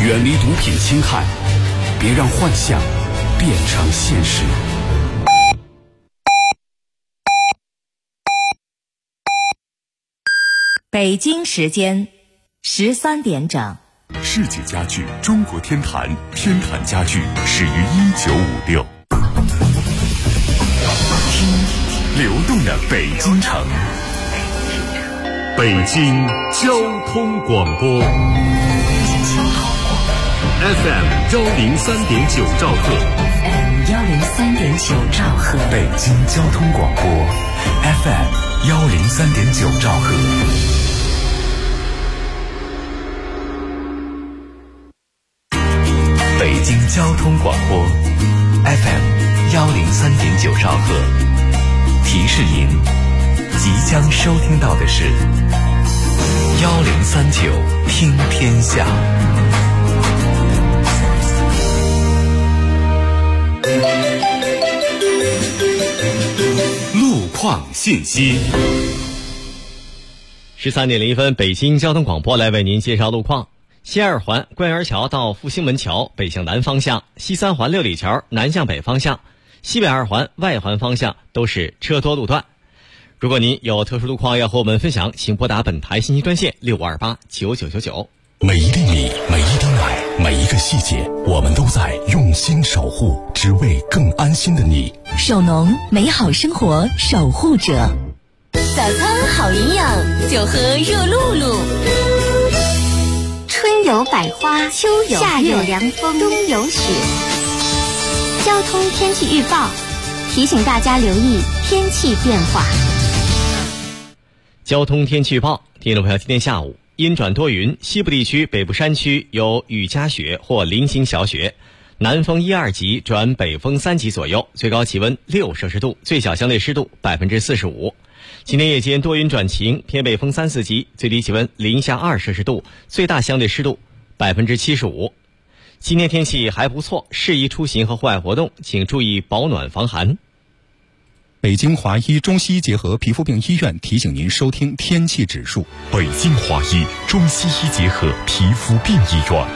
远离毒品侵害，别让幻想变成现实。 北京时间13点整。 世纪家具中国天坛，天坛家具始于1956。听流动的北京城，北京交通广播 FM 103.9兆赫 103.9兆赫， 北京交通广播 FM 103.9兆赫。北京交通广播 FM 103.9兆赫，提示您即将收听到的是1039听天下。路况信息。 13点01分，北京交通广播来为您介绍路况。西二环官园桥到复兴门桥北向南方向，西三环六里桥南向北方向，西北二环外环方向都是车多路段。如果您有特殊路况要和我们分享，请拨打本台信息专线65289999。 每一粒米，每一滴奶，每一个细节，我们都在用心守护，只为更安心的你。 首农，美好生活守护者。早餐好营养，就喝热露露。 春有百花，秋有夏有凉风，冬有雪。交通天气预报提醒大家留意天气变化。 交通天气预报，听众朋友，今天下午阴转多云，西部地区北部山区有雨夹雪或零星小雪，南风1、2级转北风3级左右，最高气温6摄氏度，最小相对湿度45%。今天夜间多云转晴，偏北风3、4级，最低气温零下2摄氏度，最大相对湿度75%。今天天气还不错，适宜出行和户外活动，请注意保暖防寒。 北京华医中西医结合皮肤病医院提醒您收听天气指数。 北京华医中西医结合皮肤病医院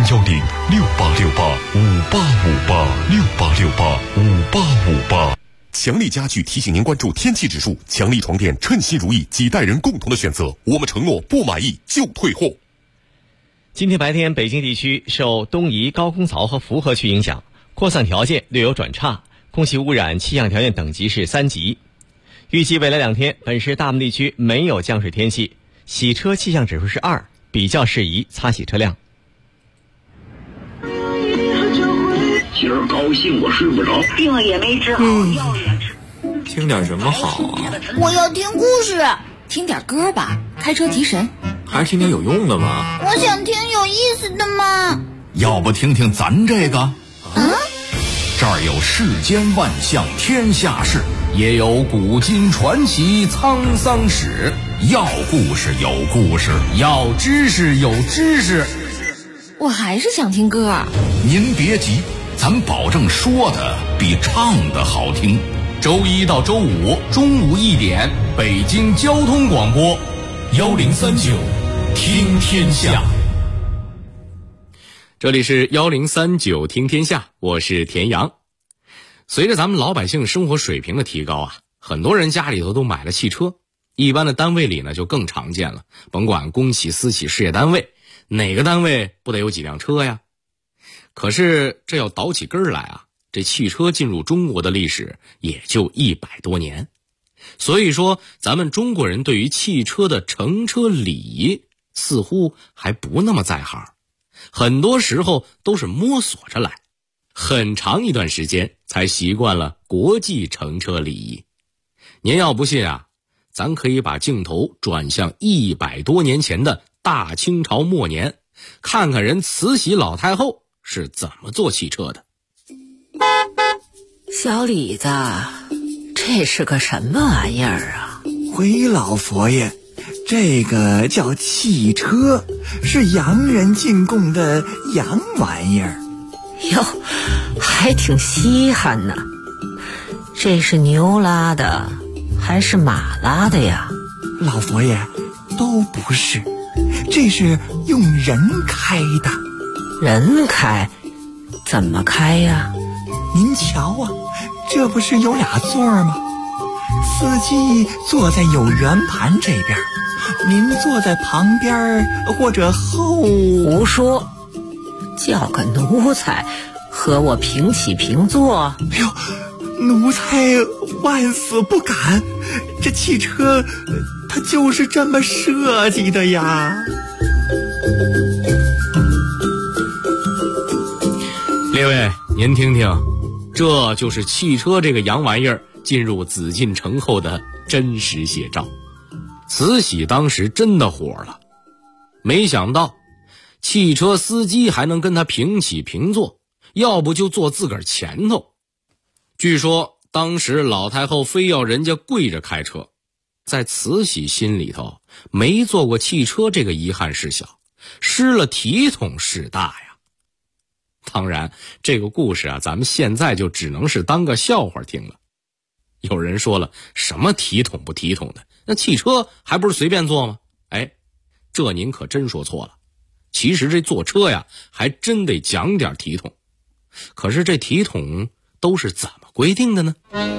，0106868585858强力家具提醒您关注天气指数，强力床垫称心如意，几代人共同的选择，我们承诺不满意就退货。 今天白天北京地区受东移高空槽和辐合区影响，扩散条件略有转差，空气污染气象条件等级是3级。预计未来2天本市大部分地区没有降水天气，洗车气象指数是2，比较适宜擦洗车辆。 今儿高兴我睡不着， 病也没治好，药也吃。 听点什么好啊？ 我要听故事。 听点歌吧，开车提神。 还是听点有用的吧。 我想听有意思的嘛。 要不听听咱这个？这儿有世间万象天下事，也有古今传奇沧桑史。要故事有故事，要知识有知识。 我还是想听歌。 您别急，咱保证说的比唱的好听。周一到周五中午1点，北京交通广播1039听天下。 这里是1039听天下，我是田阳。随着咱们老百姓生活水平的提高啊，很多人家里头都买了汽车，一般的单位里呢就更常见了，甭管公企私企事业单位，哪个单位不得有几辆车呀？可是这要倒起根来啊，这汽车进入中国的历史也就100多年。所以说咱们中国人对于汽车的乘车礼仪似乎还不那么在行，很多时候都是摸索着来，很长一段时间才习惯了国际乘车礼仪。您要不信啊，咱可以把镜头转向100多年前的大清朝末年，看看人慈禧老太后是怎么坐汽车的。 小李子，这是个什么玩意儿啊？ 回老佛爷，这个叫汽车，是洋人进贡的洋玩意儿。 哟，还挺稀罕呢。这是牛拉的还是马拉的呀？ 老佛爷，都不是，这是用人开的。 人开？怎么开呀？ 您瞧啊，这不是有俩座吗？司机坐在有圆盘这边，您坐在旁边或者后。 胡说，叫个奴才和我平起平坐。 哎呦，奴才万死不敢，这汽车它就是这么设计的呀。 列位，您听听，这就是汽车这个洋玩意儿进入紫禁城后的真实写照。慈禧当时真的火了，没想到汽车司机还能跟他平起平坐，要不就坐自个儿前头。据说当时老太后非要人家跪着开车，在慈禧心里头，没坐过汽车这个遗憾事小，失了体统事大呀。当然这个故事啊，咱们现在就只能是当个笑话听了。有人说了，什么体统不体统的，那汽车还不是随便坐吗？哎，这您可真说错了。其实这坐车呀，还真得讲点体统。可是这体统都是怎么规定的呢？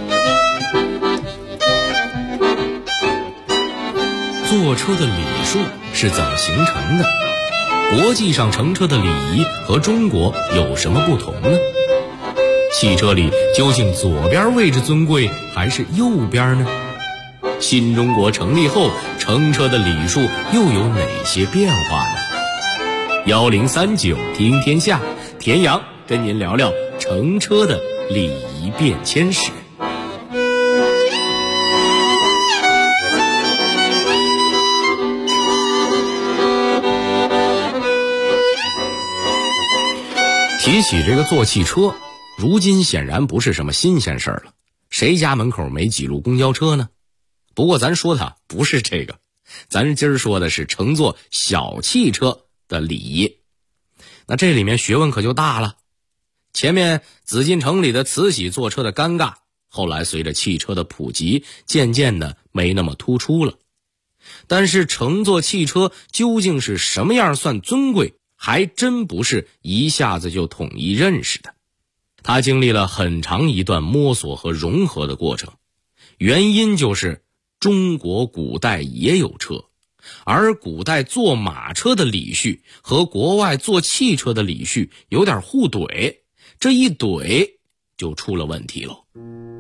坐车的礼数是怎么形成的？国际上乘车的礼仪和中国有什么不同呢？汽车里究竟左边位置尊贵还是右边呢？新中国成立后，乘车的礼数又有哪些变化呢？1039听天下，田阳跟您聊聊乘车的礼仪变迁史。提起这个坐汽车，如今显然不是什么新鲜事儿了，谁家门口没几路公交车呢？不过咱说的不是这个，咱今儿说的是乘坐小汽车的礼仪。那这里面学问可就大了。前面紫禁城里的慈禧坐车的尴尬，后来随着汽车的普及，渐渐的没那么突出了。但是乘坐汽车究竟是什么样算尊贵，还真不是一下子就统一认识的。它经历了很长一段摸索和融合的过程。原因就是中国古代也有车，而古代坐马车的礼序和国外坐汽车的礼序有点互怼，这一怼就出了问题了。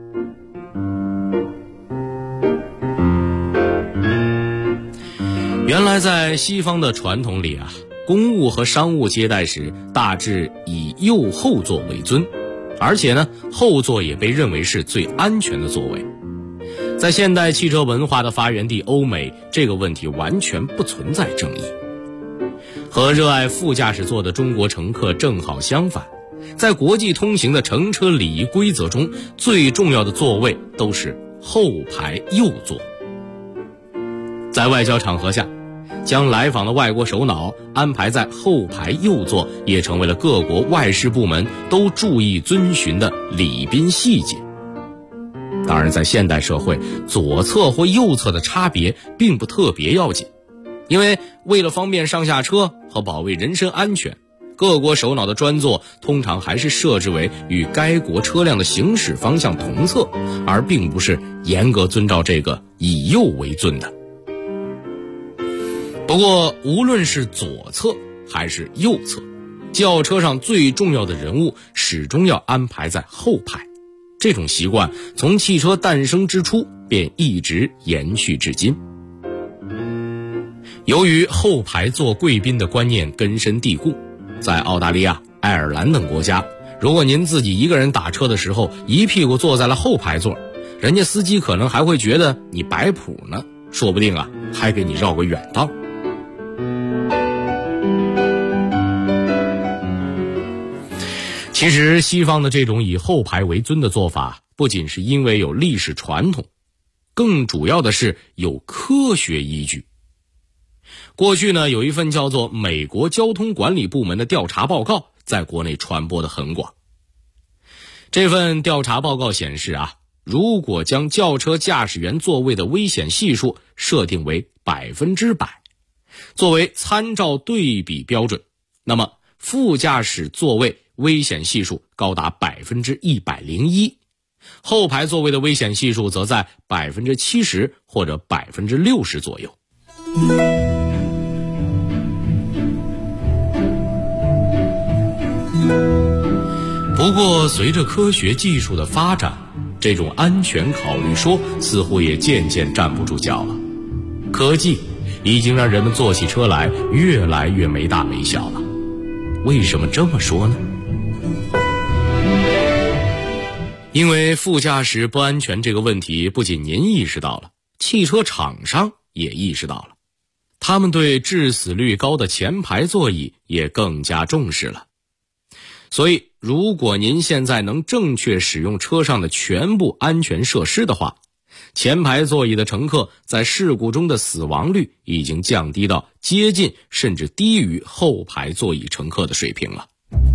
原来在西方的传统里啊，公务和商务接待时大致以右后座为尊，而且呢，后座也被认为是最安全的座位。在现代汽车文化的发源地欧美，这个问题完全不存在争议。和热爱副驾驶座的中国乘客正好相反，在国际通行的乘车礼仪规则中，最重要的座位都是后排右座。在外交场合下，将来访的外国首脑安排在后排右座，也成为了各国外事部门都注意遵循的礼宾细节。当然，在现代社会，左侧或右侧的差别并不特别要紧，因为为了方便上下车和保卫人身安全，各国首脑的专座通常还是设置为与该国车辆的行驶方向同侧，而并不是严格遵照这个以右为尊的。不过无论是左侧还是右侧，轿车上最重要的人物始终要安排在后排，这种习惯从汽车诞生之初便一直延续至今。由于后排坐贵宾的观念根深蒂固，在澳大利亚、爱尔兰等国家，如果您自己一个人打车的时候一屁股坐在了后排座，人家司机可能还会觉得你摆谱呢，说不定啊还给你绕个远道。其实西方的这种以后排为尊的做法，不仅是因为有历史传统，更主要的是有科学依据。过去呢，有一份叫做美国交通管理部门的调查报告在国内传播的很广。这份调查报告显示啊，如果将轿车驾驶员座位的危险系数设定为100%，作为参照对比标准，那么副驾驶座位危险系数高达101%，后排座位的危险系数则在70%或者60%左右。不过随着科学技术的发展，这种安全考虑说似乎也渐渐站不住脚了。科技已经让人们坐起车来越来越没大没小了。为什么这么说呢？因为副驾驶不安全这个问题，不仅您意识到了，汽车厂商也意识到了，他们对致死率高的前排座椅也更加重视了。所以如果您现在能正确使用车上的全部安全设施的话，前排座椅的乘客在事故中的死亡率已经降低到接近甚至低于后排座椅乘客的水平了。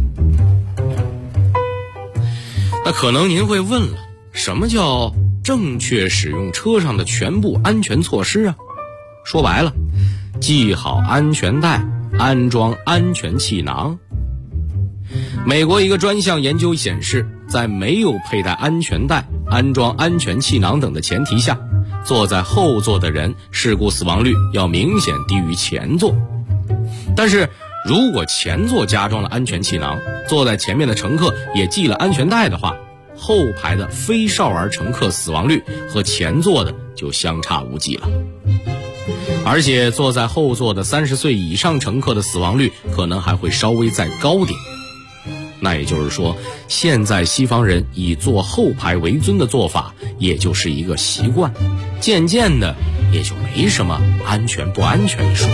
那可能您会问了，什么叫正确使用车上的全部安全措施啊？说白了，系好安全带，安装安全气囊。美国一个专项研究显示，在没有佩戴安全带、安装安全气囊等的前提下，坐在后座的人事故死亡率要明显低于前座。但是如果前座加装了安全气囊，坐在前面的乘客也系了安全带的话，后排的非少儿乘客死亡率和前座的就相差无几了。而且坐在后座的30岁以上乘客的死亡率可能还会稍微再高点。那也就是说，现在西方人以坐后排为尊的做法也就是一个习惯，渐渐的也就没什么安全不安全一说。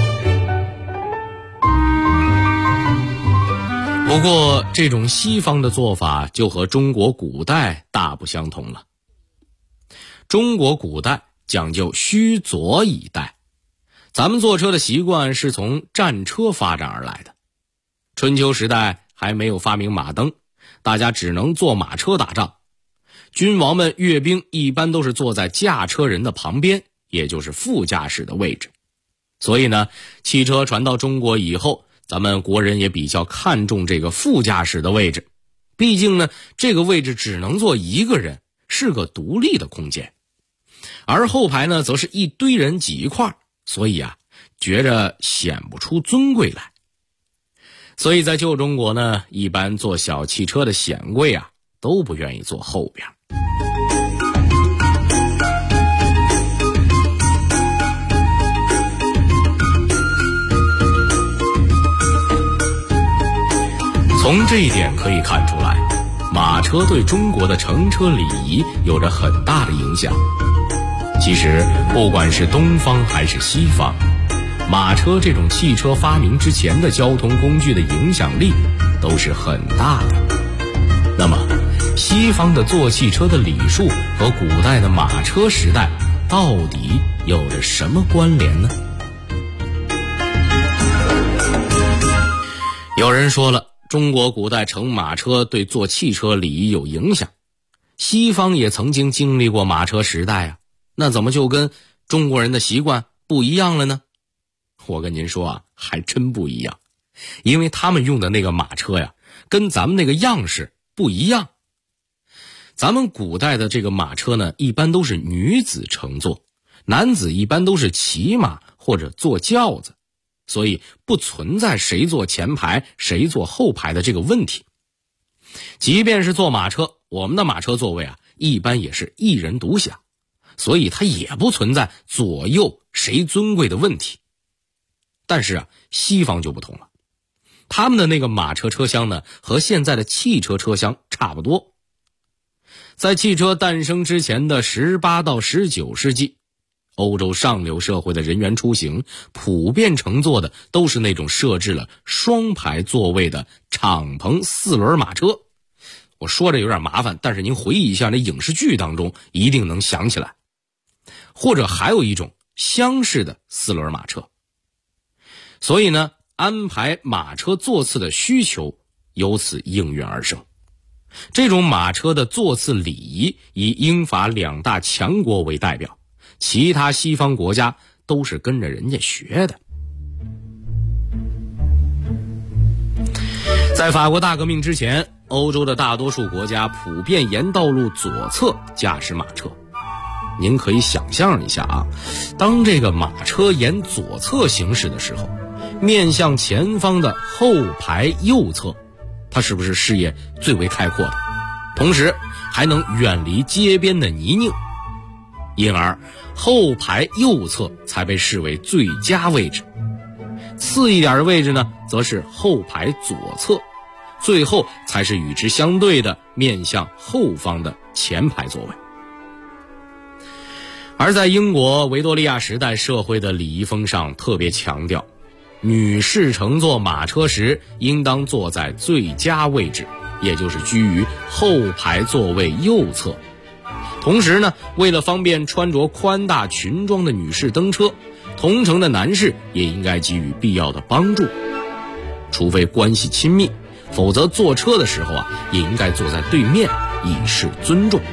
不过这种西方的做法就和中国古代大不相同了。中国古代讲究须佐以待，咱们坐车的习惯是从战车发展而来的。春秋时代还没有发明马灯，大家只能坐马车打仗。君王们阅兵一般都是坐在驾车人的旁边，也就是副驾驶的位置。所以呢，汽车传到中国以后，咱们国人也比较看重这个副驾驶的位置。毕竟呢，这个位置只能坐一个人，是个独立的空间。而后排呢，则是一堆人挤一块，所以啊，觉着显不出尊贵来。所以在旧中国呢，一般坐小汽车的显贵啊，都不愿意坐后边。从这一点可以看出来，马车对中国的乘车礼仪有着很大的影响。其实不管是东方还是西方，马车这种汽车发明之前的交通工具的影响力都是很大的。那么西方的坐汽车的礼数和古代的马车时代到底有着什么关联呢？有人说了，中国古代乘马车对坐汽车礼仪有影响，西方也曾经经历过马车时代啊，那怎么就跟中国人的习惯不一样了呢？我跟您说啊，还真不一样。因为他们用的那个马车呀，跟咱们那个样式不一样。咱们古代的这个马车呢，一般都是女子乘坐，男子一般都是骑马或者坐轿子，所以不存在谁坐前排谁坐后排的这个问题。即便是坐马车，我们的马车座位啊，一般也是一人独享，所以它也不存在左右谁尊贵的问题。但是啊，西方就不同了，他们的那个马车车厢呢，和现在的汽车车厢差不多。在汽车诞生之前的18到19世纪，欧洲上流社会的人员出行普遍乘坐的都是那种设置了双排座位的敞篷4轮马车。我说着有点麻烦，但是您回忆一下那影视剧当中一定能想起来。或者还有一种厢式的4轮马车。所以呢，安排马车座次的需求由此应运而生。这种马车的座次礼仪以英法两大强国为代表，其他西方国家都是跟着人家学的。 在法国大革命之前，欧洲的大多数国家普遍沿道路左侧驾驶马车。您可以想象一下啊，当这个马车沿左侧行驶的时候，面向前方的后排右侧，它是不是视野最为开阔的，同时还能远离街边的泥泞？因而后排右侧才被视为最佳位置，次一点的位置呢，则是后排左侧，最后才是与之相对的面向后方的前排座位。而在英国维多利亚时代社会的礼仪风尚特别强调，女士乘坐马车时应当坐在最佳位置，也就是居于后排座位右侧。同时呢，为了方便穿着宽大裙装的女士登车，同乘的男士也应该给予必要的帮助，除非关系亲密，否则坐车的时候也应该坐在对面，以示尊重。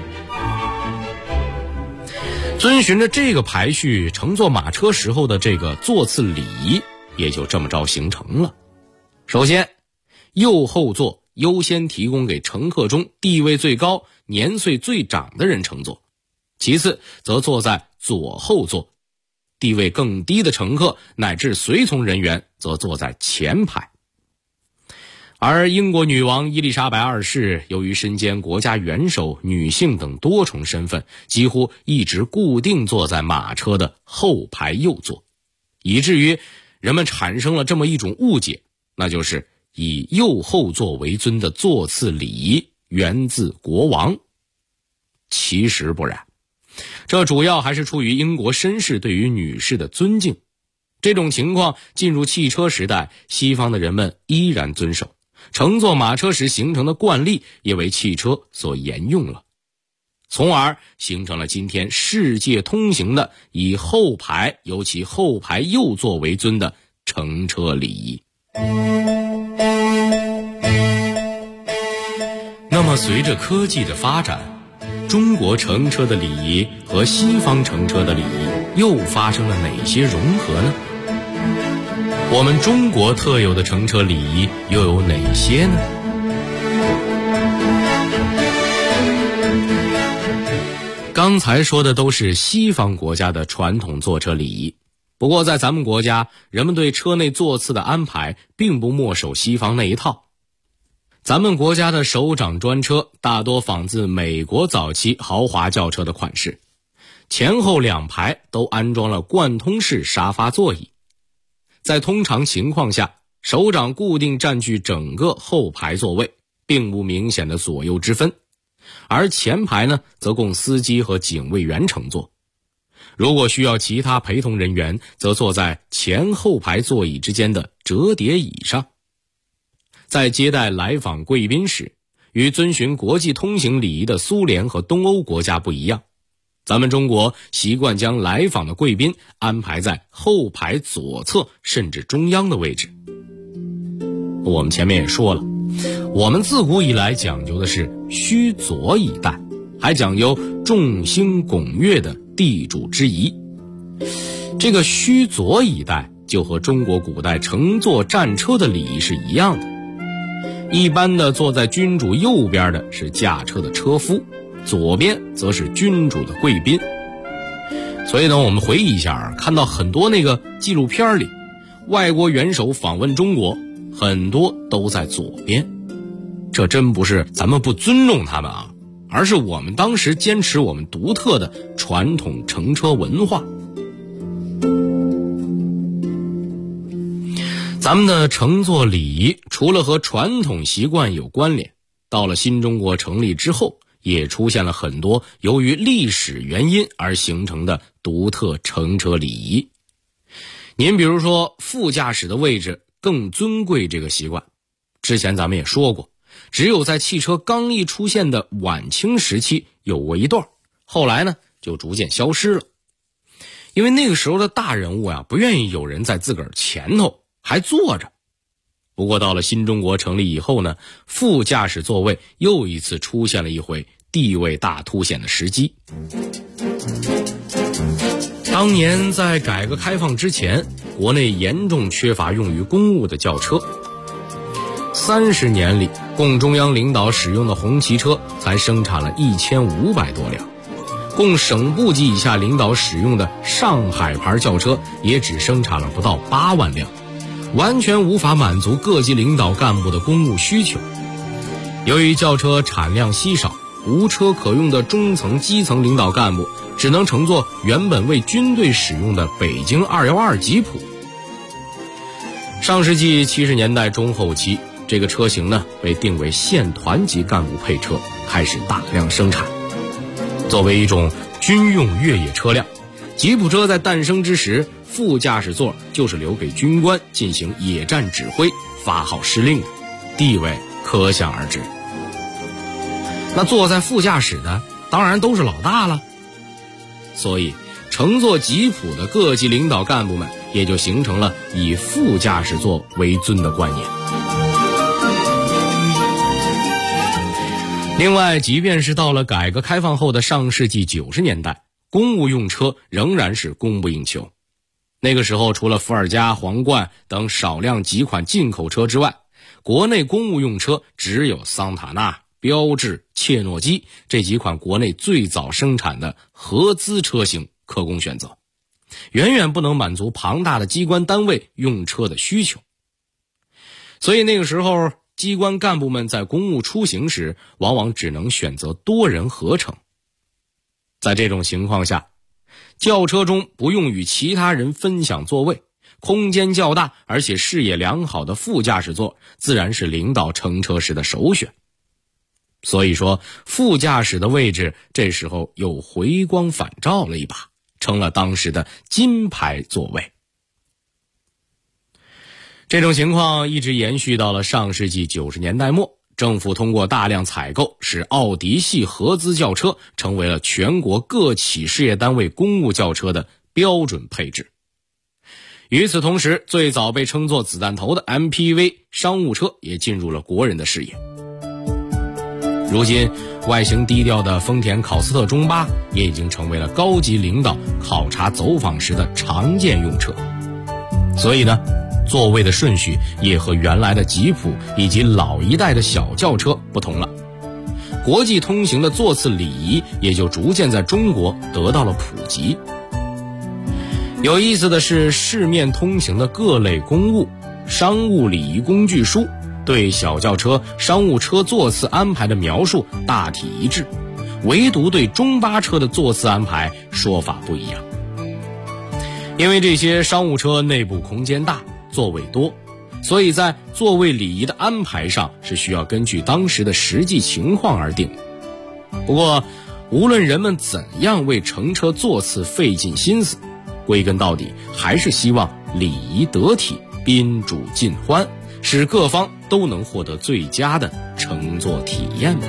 遵循着这个排序，乘坐马车时候的这个座次礼仪也就这么着形成了。首先，右后座优先提供给乘客中地位最高、年岁最长的人乘坐，其次则坐在左后座，地位更低的乘客乃至随从人员则坐在前排。而英国女王伊丽莎白二世由于身兼国家元首、女性等多重身份，几乎一直固定坐在马车的后排右座，以至于人们产生了这么一种误解，那就是以右后座为尊的座次礼仪源自国王。其实不然，这主要还是出于英国绅士对于女士的尊敬。这种情况进入汽车时代，西方的人们依然遵守，乘坐马车时形成的惯例也为汽车所沿用了，从而形成了今天世界通行的以后排，尤其后排右座为尊的乘车礼仪。那么随着科技的发展，中国乘车的礼仪和西方乘车的礼仪又发生了哪些融合呢？我们中国特有的乘车礼仪又有哪些呢？刚才说的都是西方国家的传统坐车礼仪，不过在咱们国家，人们对车内座次的安排并不墨守西方那一套。咱们国家的首长专车大多仿自美国早期豪华轿车的款式，前后两排都安装了贯通式沙发座椅。在通常情况下，首长固定占据整个后排座位，并无明显的左右之分，而前排呢，则供司机和警卫员乘坐。如果需要其他陪同人员，则坐在前后排座椅之间的折叠椅上。在接待来访贵宾时，与遵循国际通行礼仪的苏联和东欧国家不一样，咱们中国习惯将来访的贵宾安排在后排左侧甚至中央的位置。我们前面也说了，我们自古以来讲究的是须左以待，还讲究众星拱月的地主之谊。这个须左以待就和中国古代乘坐战车的礼仪是一样的。一般的坐在君主右边的是驾车的车夫，左边则是君主的贵宾。所以呢，我们回忆一下，看到很多那个纪录片里，外国元首访问中国，很多都在左边。这真不是咱们不尊重他们啊，而是我们当时坚持我们独特的传统乘车文化。咱们的乘坐礼仪除了和传统习惯有关联，到了新中国成立之后，也出现了很多由于历史原因而形成的独特乘车礼仪。您比如说副驾驶的位置更尊贵这个习惯，之前咱们也说过，只有在汽车刚一出现的晚清时期有过一段，后来呢就逐渐消失了。因为那个时候的大人物不愿意有人在自个儿前头还坐着。不过到了新中国成立以后呢，副驾驶座位又一次出现了一回地位大凸显的时机。当年在改革开放之前，国内严重缺乏用于公务的轿车。 30年里，共中央领导使用的红旗车才生产了1500多辆，共省部级以下领导使用的上海牌轿车也只生产了不到8万辆，完全无法满足各级领导干部的公务需求。由于轿车产量稀少，无车可用的中层基层领导干部只能乘坐原本为军队使用的北京212吉普。上世纪70年代中后期，这个车型呢被定为县团级干部配车，开始大量生产。作为一种军用越野车辆，吉普车在诞生之时，副驾驶座就是留给军官进行野战指挥、发号施令的，地位可想而知。那坐在副驾驶的当然都是老大了，所以乘坐吉普的各级领导干部们也就形成了以副驾驶座为尊的观念。另外，即便是到了改革开放后的上世纪90年代，公务用车仍然是供不应求。那个时候，除了伏尔加、皇冠等少量几款进口车之外，国内公务用车只有桑塔纳、标致、切诺基这几款国内最早生产的合资车型可供选择，远远不能满足庞大的机关单位用车的需求。所以那个时候，机关干部们在公务出行时，往往只能选择多人合乘。在这种情况下，轿车中不用与其他人分享座位，空间较大而且视野良好的副驾驶座自然是领导乘车时的首选。所以说，副驾驶的位置这时候又回光返照了一把，成了当时的金牌座位。这种情况一直延续到了上世纪90年代末，政府通过大量采购，使奥迪系合资轿车成为了全国各企事业单位公务轿车的标准配置。与此同时，最早被称作子弹头的 MPV 商务车也进入了国人的视野。如今，外形低调的丰田考斯特中巴也已经成为了高级领导考察走访时的常见用车。所以呢，座位的顺序也和原来的吉普以及老一代的小轿车不同了。国际通行的座次礼仪也就逐渐在中国得到了普及。有意思的是，市面通行的各类公务、商务礼仪工具书对小轿车、商务车座次安排的描述大体一致，唯独对中巴车的座次安排说法不一样。因为这些商务车内部空间大，座位多，所以在座位礼仪的安排上是需要根据当时的实际情况而定。不过，无论人们怎样为乘车座次费尽心思，归根到底还是希望礼仪得体，宾主尽欢，使各方都能获得最佳的乘坐体验吧。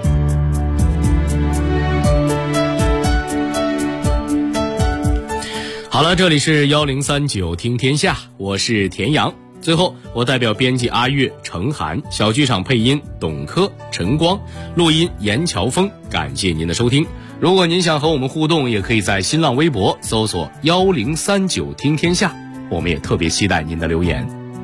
好了，这里是1039听天下，我是田阳。最后，我代表编辑阿月、程涵，小剧场配音董珂、陈光，录音严乔峰，感谢您的收听。如果您想和我们互动，也可以在新浪微博搜索1039听天下，我们也特别期待您的留言。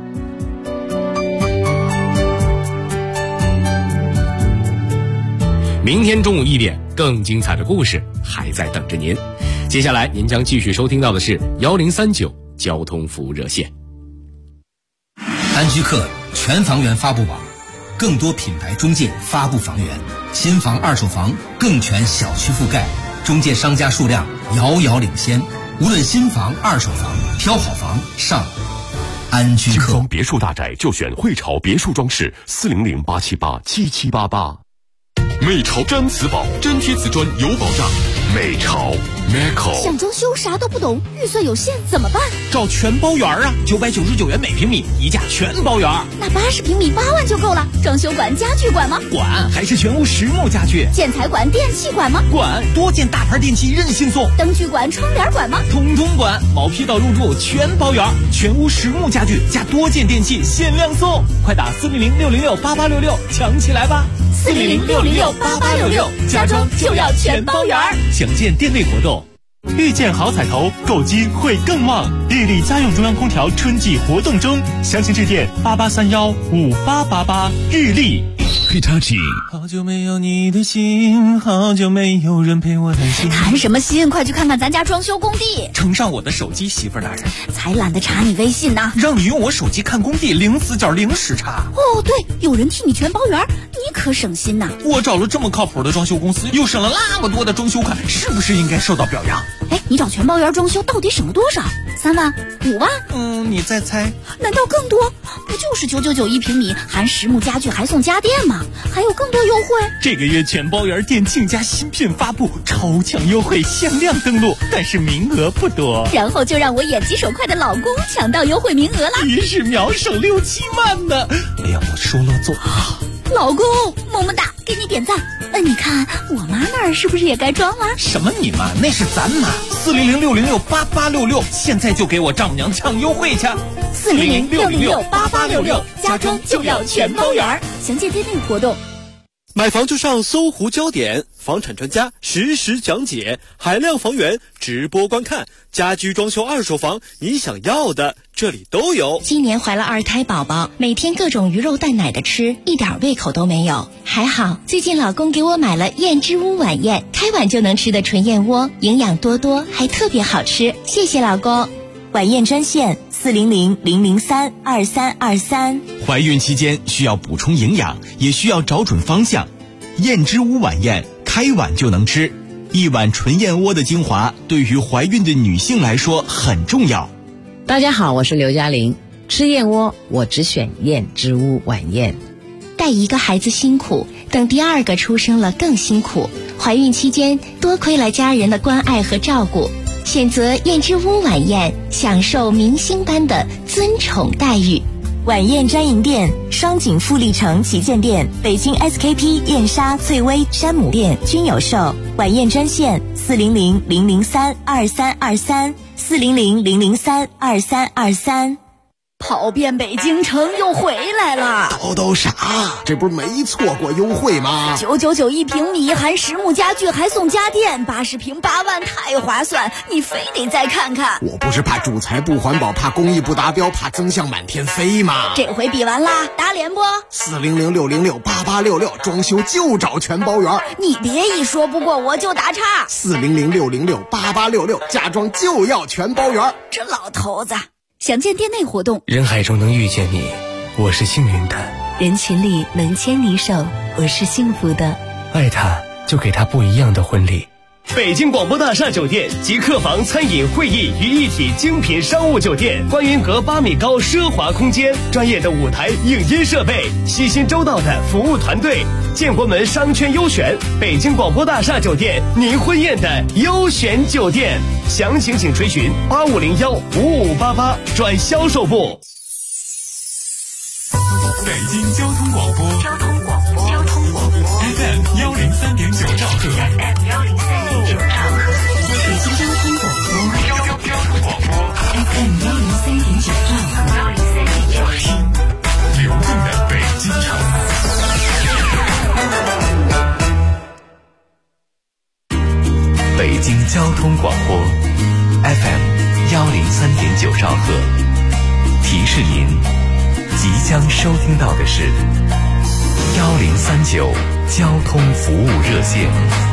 明天中午1点，更精彩的故事还在等着您。接下来您将继续收听到的是1039交通服务热线。 安居客全房源发布网，更多品牌中介发布房源，新房二手房更全小区覆盖，中介商家数量遥遥领先。无论新房二手房，挑好房上安居客。 新房别墅大宅就选汇潮别墅装饰，400-878-7788。美潮毡瓷宝，粘贴瓷砖有保障。美潮 Meco。 想装修啥都不懂，预算有限怎么办？ 找全包圆啊，999元每平米，一价全包圆。 那80平米8万就够了。装修管、家具管吗？ 管，还是全屋实木家具。 建材管、电器管吗？ 管，多件大牌电器任性送。 灯具管、窗帘管吗？ 统统管，毛坯到入住全包圆，全屋实木家具加多件电器限量送，快打400-606-8866抢起来吧 ！400-606-8866，家装就要全包圆。 详见店内活动。 遇见好彩头，购金会更旺。日立家用中央空调春季活动中，详情致电88315888。日立。 Hitachi。好久没有你的心，好久没有人陪我谈心。 谈什么心？快去看看咱家装修工地。 呈上我的手机，媳妇儿大人。 才懒得查你微信呢。 让你用我手机看工地，零死角零时差。 哦，对，有人替你全包圆，你可省心呐。 我找了这么靠谱的装修公司，又省了那么多的装修款，是不是应该受到表扬？ 哎，你找全包圆装修到底省了多少？3万、5万？ 你再猜？ 难道更多？不就是999一平米，含实木家具还送家电吗？还有更多优惠。 这个月全包圆店庆家新品发布，超强优惠，限量登录，但是名额不多。 然后就让我眼疾手快的老公抢到优惠名额了， 于是秒省6、7万呢。哎呀，我说了做。 老公，么么哒，给你点赞。你看我妈那儿是不是也该装了？ 什么你妈？那是咱妈。400-606-8866，现在就给我丈母娘抢优惠去。 400-606-8866，家装就要全包圆。详见店内活动。 买房就上搜狐焦点，房产专家实时讲解，海量房源直播观看，家居装修二手房，你想要的这里都有。 今年怀了2胎宝宝，每天各种鱼肉蛋奶的吃，一点胃口都没有。还好最近老公给我买了燕之屋晚宴，开碗就能吃的纯燕窝，营养多多，还特别好吃，谢谢老公。 晚宴专线400-003-2323。 怀孕期间需要补充营养，也需要找准方向。燕之屋晚宴，开碗就能吃，一碗纯燕窝的精华，对于怀孕的女性来说很重要。 大家好，我是刘嘉玲，吃燕窝我只选燕之屋晚宴。 带一个孩子辛苦，等第2个出生了更辛苦。怀孕期间多亏了家人的关爱和照顾，选择燕之屋晚宴，享受明星般的尊宠待遇。 晚宴专营店：双井富力城旗舰店、北京 SKP 燕莎、翠微、山姆店均有售。晚宴专线400-003-2323 400-003-2323。 跑遍北京城又回来了。 都啥？这不是没错过优惠吗 ？999一平米，含实木家具还送家电，80平8万，太划算！你非得再看看。 我不是怕主材不环保，怕工艺不达标，怕增项满天飞吗？ 这回比完啦，打脸不 ？400-606-8866，装修就找全包圆。 你别一说不过我就打岔。 400-606-8866，家装就要全包圆。 这老头子。详见店内活动。 人海中能遇见你，我是幸运的； 人群里能牵你手，我是幸福的。 爱他，就给他不一样的婚礼。 北京广播大厦酒店集客房、餐饮、会议于一体精品商务酒店，观云阁8米高奢华空间，专业的舞台影音设备，细心周到的服务团队，建国门商圈优选，北京广播大厦酒店，您婚宴的优选酒店。详情请垂询8501-5588转销售部。 北京交通广播FM 103.9兆赫， 北京交通广播 FM 103.9兆赫， 听流动的北京城。 北京交通广播 FM 103.9兆赫，提示您即将收听到的是1039交通服务热线。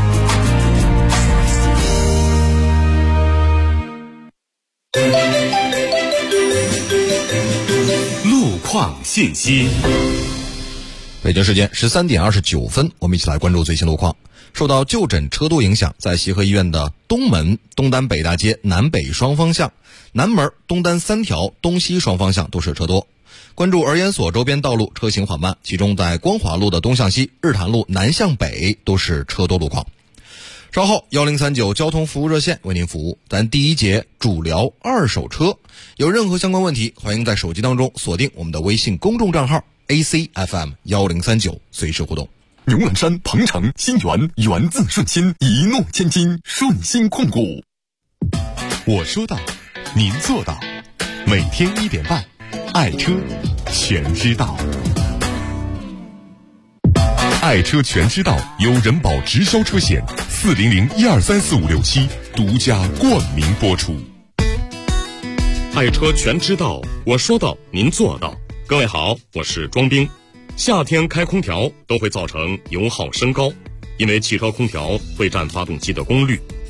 路况信息。 北京时间13点29分，我们一起来关注最新路况。受到就诊车多影响，在协和医院的东门、东单北大街南北双方向、南门、东单3条东西双方向都是车多。关注儿研所周边道路车行缓慢，其中在光华路的东向西、日坛路南向北都是车多路况。稍后1039交通服务热线为您服务。咱第一节主聊二手车，有任何相关问题，欢迎在手机当中锁定我们的微信公众账号 ACFM1039，随时互动。 牛栏山、鹏城、新源，源自顺心，一诺千金，顺心控股。我说到，您做到。每天1点半，爱车全知道。爱车全知道由人保直销车险400-1234567 独家冠名播出。 爱车全知道，我说到您做到。各位好，我是庄兵。夏天开空调都会造成油耗升高，因为汽车空调会占发动机的功率，